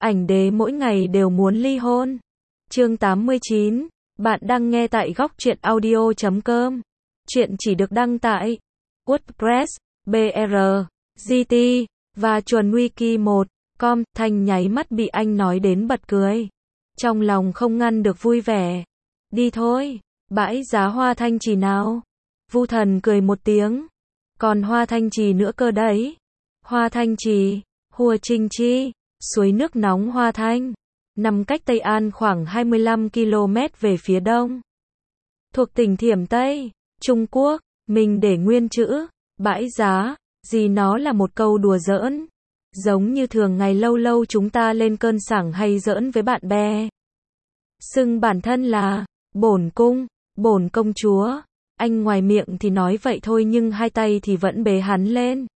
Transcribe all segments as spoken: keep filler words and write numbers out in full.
ảnh đế mỗi ngày đều muốn ly hôn. Chương tám mươi chín. Bạn đang nghe tại góc truyện audio chấm com. Chuyện chỉ được đăng tại WordPress, bê rờ, giê tê và chuẩn wiki một chấm com. Thanh nháy mắt bị anh nói đến bật cười. Trong lòng không ngăn được vui vẻ. Đi thôi, bãi giá Hoa Thanh Trì nào. Vu Thần cười một tiếng. Còn Hoa Thanh Trì nữa cơ đấy. Hoa Thanh Trì, Hùa Trình Chi, suối nước nóng Hoa Thanh, nằm cách Tây An khoảng hai mươi lăm ki lô mét về phía đông. Thuộc tỉnh Thiểm Tây, Trung Quốc. Mình để nguyên chữ bãi giá, gì nó là một câu đùa giỡn. Giống như thường ngày lâu lâu chúng ta lên cơn sảng hay giỡn với bạn bè. Xưng bản thân là bổn cung, bổn công chúa. Anh ngoài miệng thì nói vậy thôi nhưng hai tay thì vẫn bế hắn lên.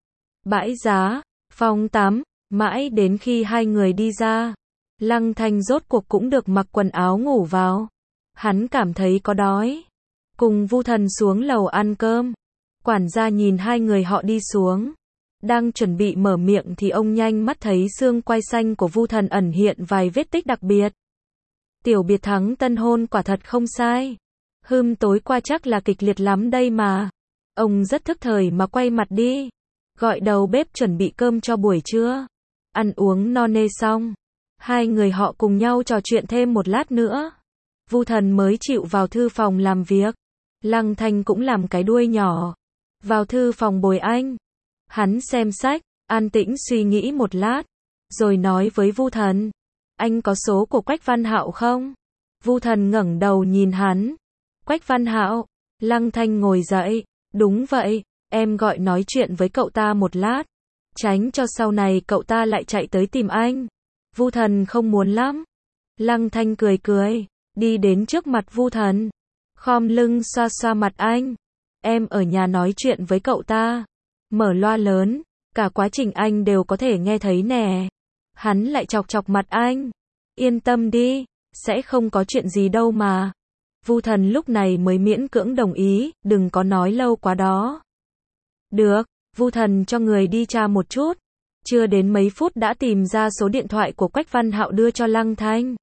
Bãi giá, phòng tắm, mãi đến khi hai người đi ra, Lăng Thanh rốt cuộc cũng được mặc quần áo ngủ vào. Hắn cảm thấy có đói. Cùng Vu Thần xuống lầu ăn cơm. Quản gia nhìn hai người họ đi xuống. Đang chuẩn bị mở miệng thì ông nhanh mắt thấy xương quai xanh của Vu Thần ẩn hiện vài vết tích đặc biệt. Tiểu biệt thắng tân hôn quả thật không sai. Hừm, tối qua chắc là kịch liệt lắm đây mà. Ông rất thức thời mà quay mặt đi. Gọi đầu bếp chuẩn bị cơm cho buổi trưa. Ăn uống no nê xong, hai người họ cùng nhau trò chuyện thêm một lát nữa. Vu Thần mới chịu vào thư phòng làm việc. Lăng Thanh cũng làm cái đuôi nhỏ vào thư phòng bồi anh. Hắn xem sách, an tĩnh suy nghĩ một lát, rồi nói với Vu Thần: anh có số của Quách Văn Hạo không? Vu Thần ngẩng đầu nhìn hắn. Quách Văn Hạo? Lăng Thanh ngồi dậy. Đúng vậy, em gọi nói chuyện với cậu ta một lát, tránh cho sau này cậu ta lại chạy tới tìm anh. Vu Thần không muốn lắm. Lăng Thanh cười cười, đi đến trước mặt Vu Thần, khom lưng xoa xoa mặt anh. Em ở nhà nói chuyện với cậu ta, mở loa lớn, cả quá trình anh đều có thể nghe thấy nè. Hắn lại chọc chọc mặt anh. Yên tâm đi, sẽ không có chuyện gì đâu mà. Vu Thần lúc này mới miễn cưỡng đồng ý, đừng có nói lâu quá đó. Được, Vu Thần cho người đi tra một chút. Chưa đến mấy phút đã tìm ra số điện thoại của Quách Văn Hạo đưa cho Lăng Thanh.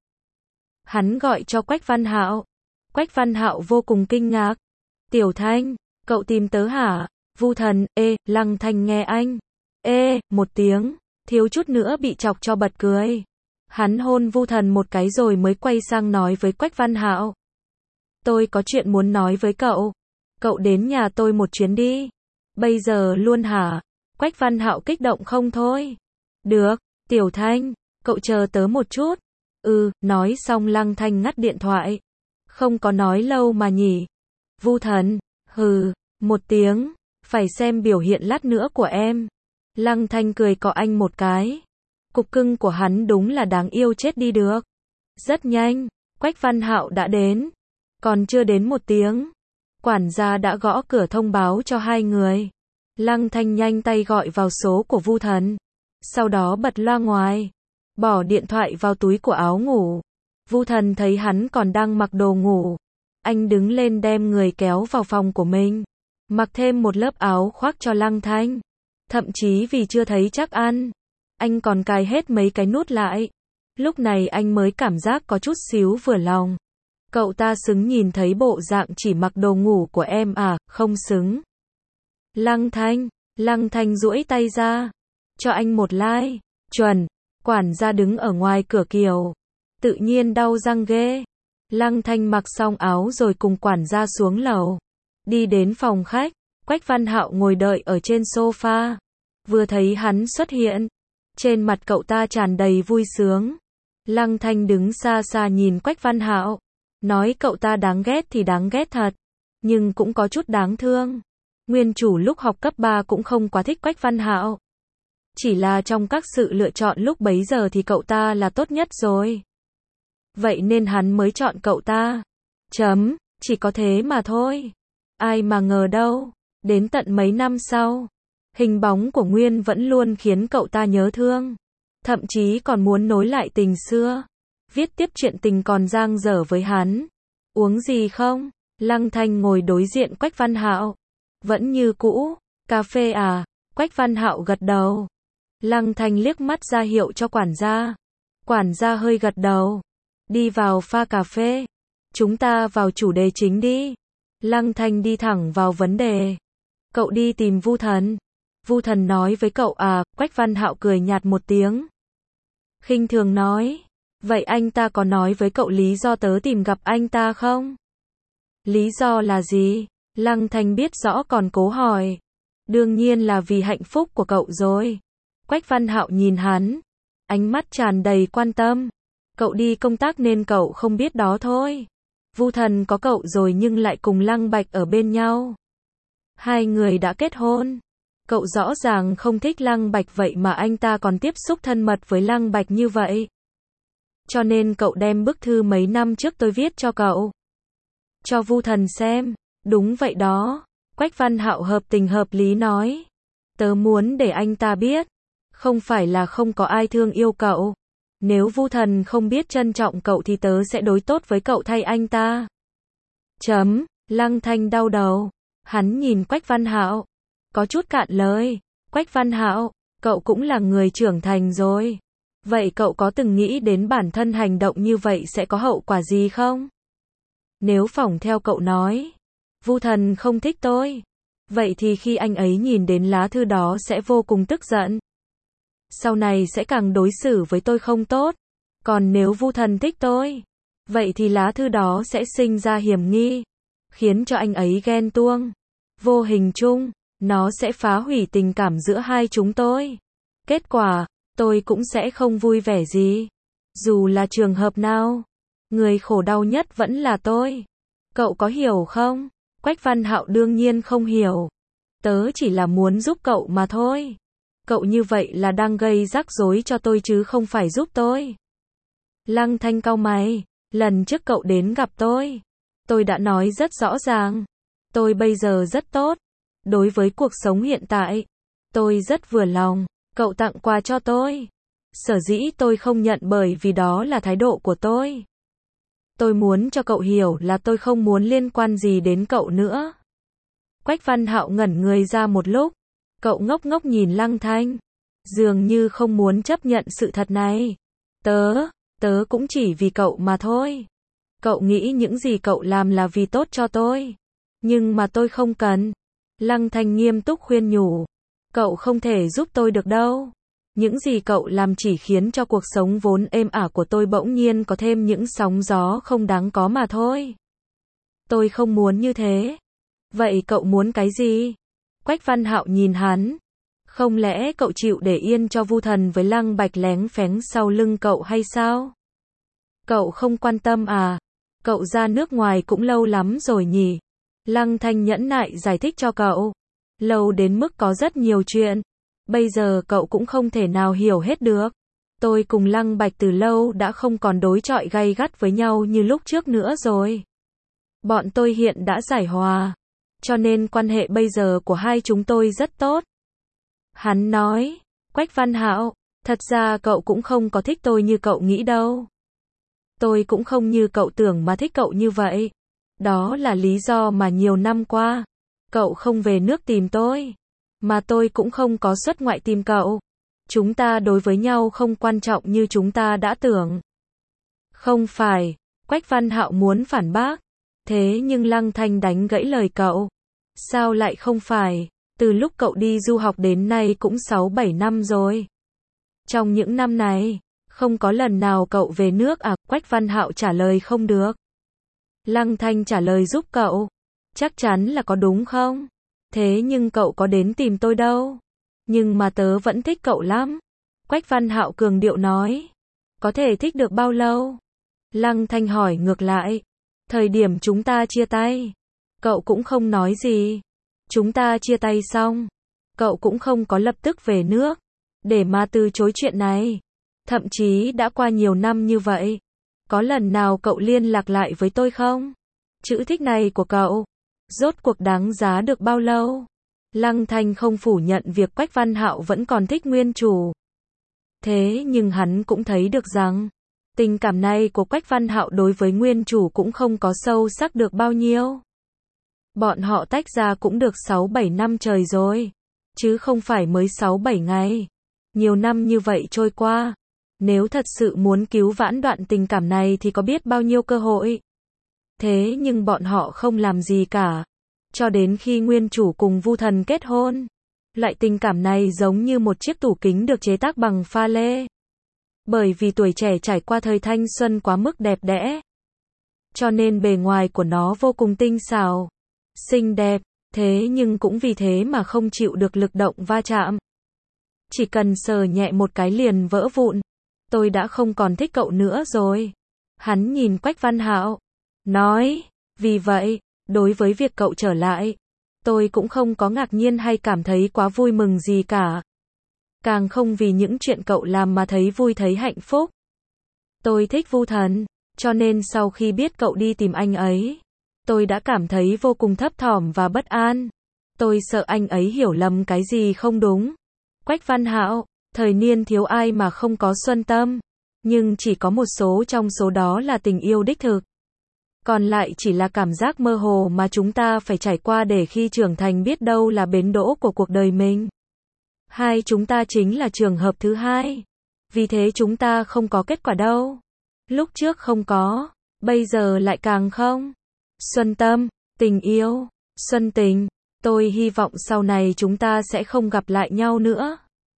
Hắn gọi cho Quách Văn Hạo. Quách Văn Hạo vô cùng kinh ngạc. Tiểu Thanh, cậu tìm tớ hả? Vu Thần, ê, Lăng Thanh nghe anh. Ê, một tiếng, thiếu chút nữa bị chọc cho bật cười. Hắn hôn Vu Thần một cái rồi mới quay sang nói với Quách Văn Hạo. Tôi có chuyện muốn nói với cậu. Cậu đến nhà tôi một chuyến đi. Bây giờ luôn hả? Quách Văn Hạo kích động không thôi. Được, Tiểu Thanh, cậu chờ tớ một chút. Ừ, nói xong Lăng Thanh ngắt điện thoại. Không có nói lâu mà nhỉ. Vu Thần, hừ, một tiếng, phải xem biểu hiện lát nữa của em. Lăng Thanh cười cọ anh một cái. Cục cưng của hắn đúng là đáng yêu chết đi được. Rất nhanh, Quách Văn Hạo đã đến. Còn chưa đến một tiếng, quản gia đã gõ cửa thông báo cho hai người. Lăng Thanh nhanh tay gọi vào số của Vu Thần, sau đó bật loa ngoài, bỏ điện thoại vào túi của áo ngủ. Vu Thần thấy hắn còn đang mặc đồ ngủ, anh đứng lên đem người kéo vào phòng của mình, mặc thêm một lớp áo khoác cho Lăng Thanh. Thậm chí vì chưa thấy chắc ăn, anh còn cài hết mấy cái nút lại. Lúc này anh mới cảm giác có chút xíu vừa lòng. Cậu ta xứng nhìn thấy bộ dạng chỉ mặc đồ ngủ của em à? Không xứng. Lăng Thanh, Lăng Thanh duỗi tay ra, cho anh một like. Chuẩn. Quản gia đứng ở ngoài cửa kiều, tự nhiên đau răng ghê. Lăng Thanh mặc xong áo rồi cùng quản gia xuống lầu, đi đến phòng khách. Quách Văn Hạo ngồi đợi ở trên sofa. Vừa thấy hắn xuất hiện, trên mặt cậu ta tràn đầy vui sướng. Lăng Thanh đứng xa xa nhìn Quách Văn Hạo, nói cậu ta đáng ghét thì đáng ghét thật, nhưng cũng có chút đáng thương. Nguyên chủ lúc học cấp ba cũng không quá thích Quách Văn Hạo. Chỉ là trong các sự lựa chọn lúc bấy giờ thì cậu ta là tốt nhất rồi. Vậy nên hắn mới chọn cậu ta. Chấm, chỉ có thế mà thôi. Ai mà ngờ đâu, đến tận mấy năm sau, hình bóng của Nguyên vẫn luôn khiến cậu ta nhớ thương. Thậm chí còn muốn nối lại tình xưa. Viết tiếp chuyện tình còn dang dở với hắn. Uống gì không? Lăng Thanh ngồi đối diện Quách Văn Hạo. Vẫn như cũ. Cà phê à? Quách Văn Hạo gật đầu. Lăng Thanh liếc mắt ra hiệu cho quản gia. Quản gia hơi gật đầu. Đi vào pha cà phê. Chúng ta vào chủ đề chính đi. Lăng Thanh đi thẳng vào vấn đề. Cậu đi tìm Vu Thần. Vu Thần nói với cậu à, Quách Văn Hạo cười nhạt một tiếng. Khinh thường nói. Vậy anh ta có nói với cậu lý do tớ tìm gặp anh ta không? Lý do là gì? Lăng Thanh biết rõ còn cố hỏi. Đương nhiên là vì hạnh phúc của cậu rồi. Quách Văn Hạo nhìn hắn. Ánh mắt tràn đầy quan tâm. Cậu đi công tác nên cậu không biết đó thôi. Vu Thần có cậu rồi nhưng lại cùng Lăng Bạch ở bên nhau. Hai người đã kết hôn. Cậu rõ ràng không thích Lăng Bạch vậy mà anh ta còn tiếp xúc thân mật với Lăng Bạch như vậy. Cho nên cậu đem bức thư mấy năm trước tôi viết cho cậu. Cho Vu Thần xem. Đúng vậy đó. Quách Văn Hạo hợp tình hợp lý nói. Tớ muốn để anh ta biết. Không phải là không có ai thương yêu cậu. Nếu Vu Thần không biết trân trọng cậu thì tớ sẽ đối tốt với cậu thay anh ta. Chấm. Lăng Thanh đau đầu. Hắn nhìn Quách Văn Hạo. Có chút cạn lời. Quách Văn Hạo, cậu cũng là người trưởng thành rồi. Vậy cậu có từng nghĩ đến bản thân hành động như vậy sẽ có hậu quả gì không? Nếu phỏng theo cậu nói, Vu Thần không thích tôi. Vậy thì khi anh ấy nhìn đến lá thư đó sẽ vô cùng tức giận. Sau này sẽ càng đối xử với tôi không tốt. Còn nếu Vu Thần thích tôi, vậy thì lá thư đó sẽ sinh ra hiểm nghi, khiến cho anh ấy ghen tuông. Vô hình chung, nó sẽ phá hủy tình cảm giữa hai chúng tôi. Kết quả, tôi cũng sẽ không vui vẻ gì. Dù là trường hợp nào, người khổ đau nhất vẫn là tôi. Cậu có hiểu không? Quách Văn Hạo đương nhiên không hiểu. Tớ chỉ là muốn giúp cậu mà thôi. Cậu như vậy là đang gây rắc rối cho tôi chứ không phải giúp tôi. Lăng Thanh cau mày. Lần trước cậu đến gặp tôi, tôi đã nói rất rõ ràng. Tôi bây giờ rất tốt. Đối với cuộc sống hiện tại, tôi rất vừa lòng. Cậu tặng quà cho tôi. Sở dĩ tôi không nhận bởi vì đó là thái độ của tôi. Tôi muốn cho cậu hiểu là tôi không muốn liên quan gì đến cậu nữa. Quách Văn Hạo ngẩn người ra một lúc. Cậu ngốc ngốc nhìn Lăng Thanh. Dường như không muốn chấp nhận sự thật này. Tớ, tớ cũng chỉ vì cậu mà thôi. Cậu nghĩ những gì cậu làm là vì tốt cho tôi. Nhưng mà tôi không cần. Lăng Thanh nghiêm túc khuyên nhủ. Cậu không thể giúp tôi được đâu. Những gì cậu làm chỉ khiến cho cuộc sống vốn êm ả của tôi bỗng nhiên có thêm những sóng gió không đáng có mà thôi. Tôi không muốn như thế. Vậy cậu muốn cái gì? Quách Văn Hạo nhìn hắn. Không lẽ cậu chịu để yên cho Vu Thần với Lăng Bạch léng phéng sau lưng cậu hay sao? Cậu không quan tâm à? Cậu ra nước ngoài cũng lâu lắm rồi nhỉ? Lăng Thanh nhẫn nại giải thích cho cậu. Lâu đến mức có rất nhiều chuyện. Bây giờ cậu cũng không thể nào hiểu hết được. Tôi cùng Lăng Bạch từ lâu đã không còn đối chọi gay gắt với nhau như lúc trước nữa rồi. Bọn tôi hiện đã giải hòa. Cho nên quan hệ bây giờ của hai chúng tôi rất tốt. Hắn nói. Quách Văn Hạo, thật ra cậu cũng không có thích tôi như cậu nghĩ đâu. Tôi cũng không như cậu tưởng mà thích cậu như vậy. Đó là lý do mà nhiều năm qua, cậu không về nước tìm tôi. Mà tôi cũng không có xuất ngoại tìm cậu. Chúng ta đối với nhau không quan trọng như chúng ta đã tưởng. Không phải. Quách Văn Hạo muốn phản bác. Thế nhưng Lăng Thanh đánh gãy lời cậu. Sao lại không phải? Từ lúc cậu đi du học đến nay cũng sáu bảy năm rồi. Trong những năm này, không có lần nào cậu về nước à? Quách Văn Hạo trả lời không được. Lăng Thanh trả lời giúp cậu. Chắc chắn là có đúng không? Thế nhưng cậu có đến tìm tôi đâu. Nhưng mà tớ vẫn thích cậu lắm. Quách Văn Hạo cường điệu nói. Có thể thích được bao lâu? Lăng Thanh hỏi ngược lại. Thời điểm chúng ta chia tay, cậu cũng không nói gì. Chúng ta chia tay xong, cậu cũng không có lập tức về nước, để mà từ chối chuyện này. Thậm chí đã qua nhiều năm như vậy. Có lần nào cậu liên lạc lại với tôi không? Chữ thích này của cậu, rốt cuộc đáng giá được bao lâu? Lăng Thanh không phủ nhận việc Quách Văn Hạo vẫn còn thích nguyên chủ. Thế nhưng hắn cũng thấy được rằng, tình cảm này của Quách Văn Hạo đối với nguyên chủ cũng không có sâu sắc được bao nhiêu. Bọn họ tách ra cũng được sáu bảy năm trời rồi, chứ không phải mới sáu bảy ngày. Nhiều năm như vậy trôi qua, Nếu thật sự muốn cứu vãn đoạn tình cảm này thì có biết bao nhiêu cơ hội. Thế nhưng bọn họ không làm gì cả. Cho đến khi nguyên chủ cùng Vu Thần kết hôn. Loại tình cảm này giống như một chiếc tủ kính được chế tác bằng pha lê. Bởi vì tuổi trẻ trải qua thời thanh xuân quá mức đẹp đẽ. Cho nên bề ngoài của nó vô cùng tinh xảo, xinh đẹp, thế nhưng cũng vì thế mà không chịu được lực động va chạm. Chỉ cần sờ nhẹ một cái liền vỡ vụn. Tôi đã không còn thích cậu nữa rồi. Hắn nhìn Quách Văn Hạo, nói, vì vậy, đối với việc cậu trở lại, tôi cũng không có ngạc nhiên hay cảm thấy quá vui mừng gì cả. Càng không vì những chuyện cậu làm mà thấy vui thấy hạnh phúc. Tôi thích Vu Thần, cho nên sau khi biết cậu đi tìm anh ấy, tôi đã cảm thấy vô cùng thấp thỏm và bất an. Tôi sợ anh ấy hiểu lầm cái gì không đúng. Quách Văn Hạo, thời niên thiếu ai mà không có xuân tâm, nhưng chỉ có một số trong số đó là tình yêu đích thực. Còn lại chỉ là cảm giác mơ hồ mà chúng ta phải trải qua để khi trưởng thành biết đâu là bến đỗ của cuộc đời mình. Hai chúng ta chính là trường hợp thứ hai. Vì thế chúng ta không có kết quả đâu. Lúc trước không có, bây giờ lại càng không. Xuân tâm, tình yêu, xuân tình, tôi hy vọng sau này chúng ta sẽ không gặp lại nhau nữa.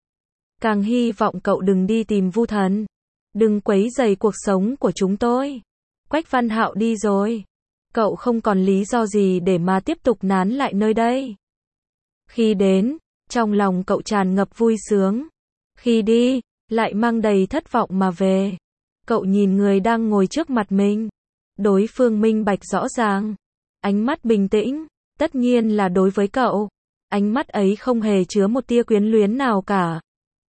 Càng hy vọng cậu đừng đi tìm Vu Thần, đừng quấy rầy cuộc sống của chúng tôi. Quách Văn Hạo đi rồi, cậu không còn lý do gì để mà tiếp tục nán lại nơi đây. Khi đến, trong lòng cậu tràn ngập vui sướng. Khi đi, lại mang đầy thất vọng mà về. Cậu nhìn người đang ngồi trước mặt mình. Đối phương minh bạch rõ ràng. Ánh mắt bình tĩnh, tất nhiên là đối với cậu. Ánh mắt ấy không hề chứa một tia quyến luyến nào cả.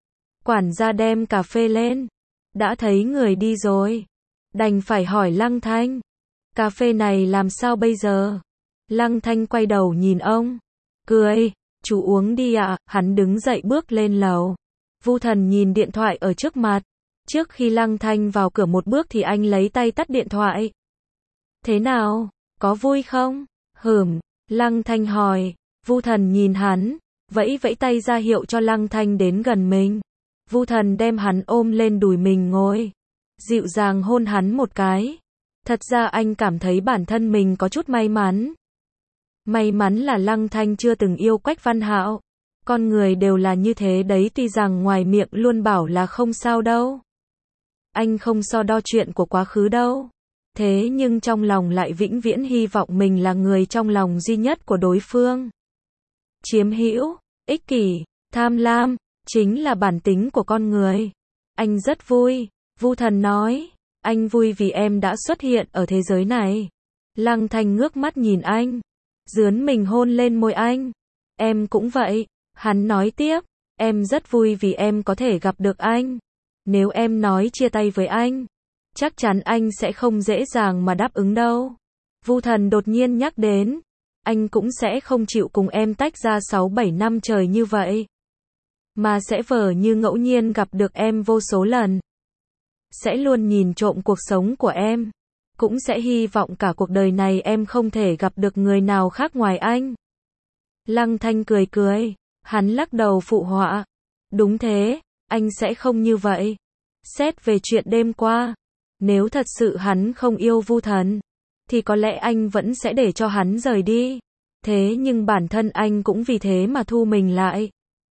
Quản gia đem cà phê lên. Đã thấy người đi rồi. Đành phải hỏi Lăng Thanh. Cà phê này làm sao bây giờ? Lăng Thanh quay đầu nhìn ông. Cười. Chú uống đi ạ. Hắn đứng dậy bước lên lầu. Vu Thần nhìn điện thoại ở trước mặt. Trước khi Lăng Thanh vào cửa một bước thì anh lấy tay tắt điện thoại. Thế nào? Có vui không? Hửm. Lăng Thanh hỏi. Vu Thần nhìn hắn, vẫy vẫy tay ra hiệu cho Lăng Thanh đến gần mình. Vu Thần đem hắn ôm lên đùi mình ngồi. Dịu dàng hôn hắn một cái. Thật ra anh cảm thấy bản thân mình có chút may mắn. May mắn là Lăng Thanh chưa từng yêu Quách Văn Hạo. Con người đều là như thế đấy, tuy rằng ngoài miệng luôn bảo là không sao đâu. Anh không so đo chuyện của quá khứ đâu. Thế nhưng trong lòng lại vĩnh viễn hy vọng mình là người trong lòng duy nhất của đối phương. Chiếm hữu, ích kỷ, tham lam, chính là bản tính của con người. Anh rất vui, Vu Thần nói. Anh vui vì em đã xuất hiện ở thế giới này. Lăng Thanh ngước mắt nhìn anh. Dướn mình hôn lên môi anh. Em cũng vậy. Hắn nói tiếp. Em rất vui vì em có thể gặp được anh. Nếu em nói chia tay với anh, chắc chắn anh sẽ không dễ dàng mà đáp ứng đâu. Vu Thần đột nhiên nhắc đến. Anh cũng sẽ không chịu cùng em tách ra sáu bảy năm trời như vậy. Mà sẽ vờ như ngẫu nhiên gặp được em vô số lần. Sẽ luôn nhìn trộm cuộc sống của em. Cũng sẽ hy vọng cả cuộc đời này em không thể gặp được người nào khác ngoài anh. Lăng Thanh cười cười. Hắn lắc đầu phụ họa. Đúng thế, anh sẽ không như vậy. Xét về chuyện đêm qua, nếu thật sự hắn không yêu Vu Thần, thì có lẽ anh vẫn sẽ để cho hắn rời đi. Thế nhưng bản thân anh cũng vì thế mà thu mình lại.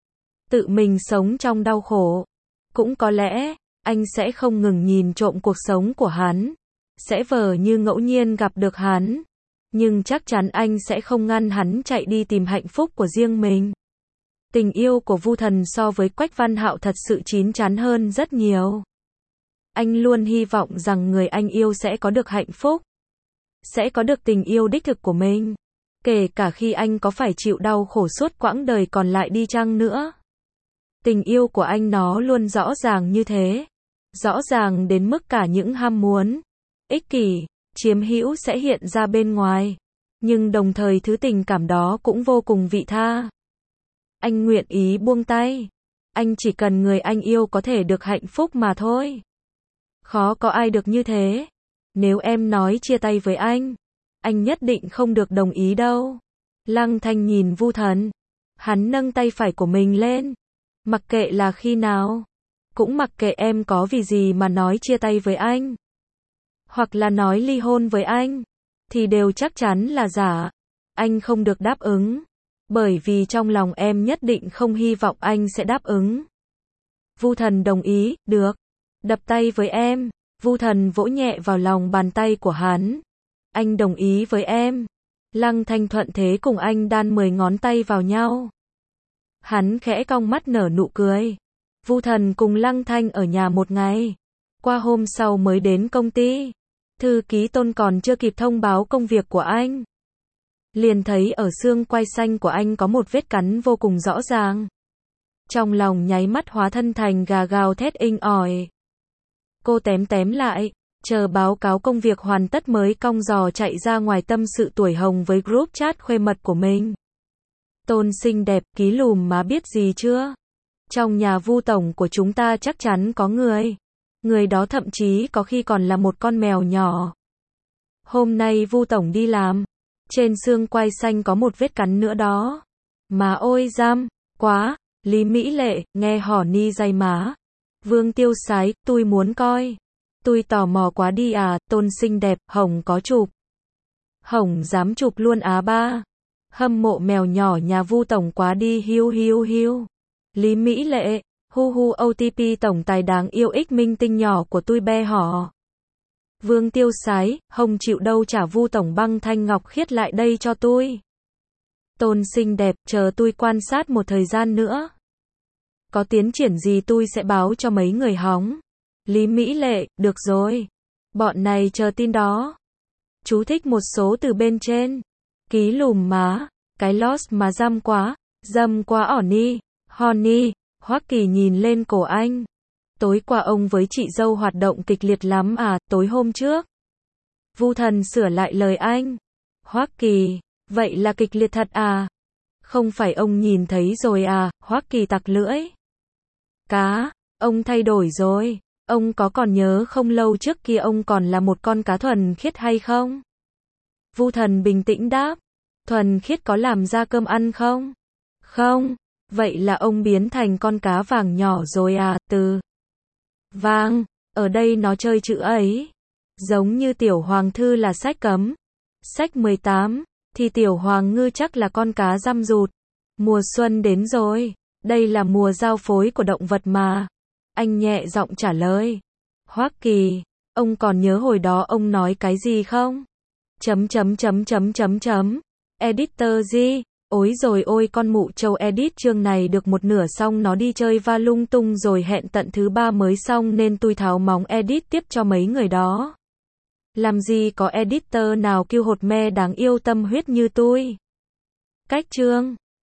Tự mình sống trong đau khổ. Cũng có lẽ, anh sẽ không ngừng nhìn trộm cuộc sống của hắn. Sẽ vờ như ngẫu nhiên gặp được hắn. Nhưng chắc chắn anh sẽ không ngăn hắn chạy đi tìm hạnh phúc của riêng mình. Tình yêu của Vu Thần so với Quách Văn Hạo thật sự chín chắn hơn rất nhiều. Anh luôn hy vọng rằng người anh yêu sẽ có được hạnh phúc. Sẽ có được tình yêu đích thực của mình. Kể cả khi anh có phải chịu đau khổ suốt quãng đời còn lại đi chăng nữa. Tình yêu của anh nó luôn rõ ràng như thế. Rõ ràng đến mức cả những ham muốn, ích kỷ, chiếm hữu sẽ hiện ra bên ngoài. Nhưng đồng thời thứ tình cảm đó cũng vô cùng vị tha. Anh nguyện ý buông tay. Anh chỉ cần người anh yêu có thể được hạnh phúc mà thôi. Khó có ai được như thế. Nếu em nói chia tay với anh, anh nhất định không được đồng ý đâu. Lăng Thanh nhìn Vu Thần. Hắn nâng tay phải của mình lên. Mặc kệ là khi nào, Cũng mặc kệ em có vì gì mà nói chia tay với anh, hoặc là nói ly hôn với anh, thì đều chắc chắn là giả. Anh không được đáp ứng, bởi vì trong lòng em nhất định không hy vọng anh sẽ đáp ứng. Vu Thần đồng ý, được. Đập tay với em. Vu Thần vỗ nhẹ vào lòng bàn tay của hắn. Anh đồng ý với em. Lăng Thanh thuận thế cùng anh đan mười ngón tay vào nhau. Hắn khẽ cong mắt nở nụ cười. Vu Thần cùng Lăng Thanh ở nhà một ngày. Qua hôm sau mới đến công ty. Thư ký Tôn còn chưa kịp thông báo công việc của anh, liền thấy ở xương quai xanh của anh có một vết cắn vô cùng rõ ràng. Trong lòng nháy mắt hóa thân thành gà gào thét inh ỏi. Cô tém tém lại, chờ báo cáo công việc hoàn tất mới cong giò chạy ra ngoài tâm sự tuổi hồng với group chat khuê mật của mình. Tôn xinh đẹp, ký lùm má biết gì chưa? Trong nhà Vu tổng của chúng ta chắc chắn có người. Người đó thậm chí có khi còn là một con mèo nhỏ. Hôm nay Vu tổng đi làm, trên xương quai xanh có một vết cắn nữa đó. Má ôi giam, quá. Lý Mỹ Lệ, nghe hỏ ni dày má. Vương Tiêu Sái, tôi muốn coi. Tôi tò mò quá đi à, Tôn xinh đẹp, Hồng có chụp. Hồng dám chụp luôn á ba. Hâm mộ mèo nhỏ nhà Vu tổng quá đi hiu hiu hiu. Lý Mỹ Lệ, hu hu ô tê pê tổng tài đáng yêu ích minh tinh nhỏ của tôi be hỏ. Vương Tiêu Sái, Hồng chịu đâu trả Vu tổng băng thanh ngọc khiết lại đây cho tôi. Tôn xinh đẹp, chờ tôi quan sát một thời gian nữa. Có tiến triển gì tôi sẽ báo cho mấy người hóng. Lý Mỹ Lệ, được rồi. Bọn này chờ tin đó. Chú thích một số từ bên trên. Ký lùm má, cái lost mà dăm quá, dâm quá ỏ ni, honey. Hoắc Kỳ nhìn lên cổ anh. Tối qua ông với chị dâu hoạt động kịch liệt lắm à, tối hôm trước. Vu Thần sửa lại lời anh. Hoắc Kỳ, vậy là kịch liệt thật à? Không phải ông nhìn thấy rồi à? Hoắc Kỳ tặc lưỡi. Cá, ông thay đổi rồi. Ông có còn nhớ không lâu trước kia ông còn là một con cá thuần khiết hay không? Vu Thần bình tĩnh đáp. Thuần khiết có làm ra cơm ăn không? Không. Vậy là ông biến thành con cá vàng nhỏ rồi à, từ vàng, ở đây nó chơi chữ ấy. Giống như Tiểu Hoàng Thư là sách cấm. Sách mười tám, thì Tiểu Hoàng Ngư chắc là con cá răm rụt. Mùa xuân đến rồi, đây là mùa giao phối của động vật mà. Anh nhẹ giọng trả lời. Hoắc Kỳ, ông còn nhớ hồi đó ông nói cái gì không? Chấm chấm chấm chấm chấm chấm. Editor gì? Ôi rồi ôi con mụ trâu edit chương này được một nửa xong nó đi chơi va lung tung rồi hẹn tận thứ ba mới xong nên tôi tháo móng edit tiếp cho mấy người đó. Làm gì có editor nào kêu hột me đáng yêu tâm huyết như tôi. Cách chương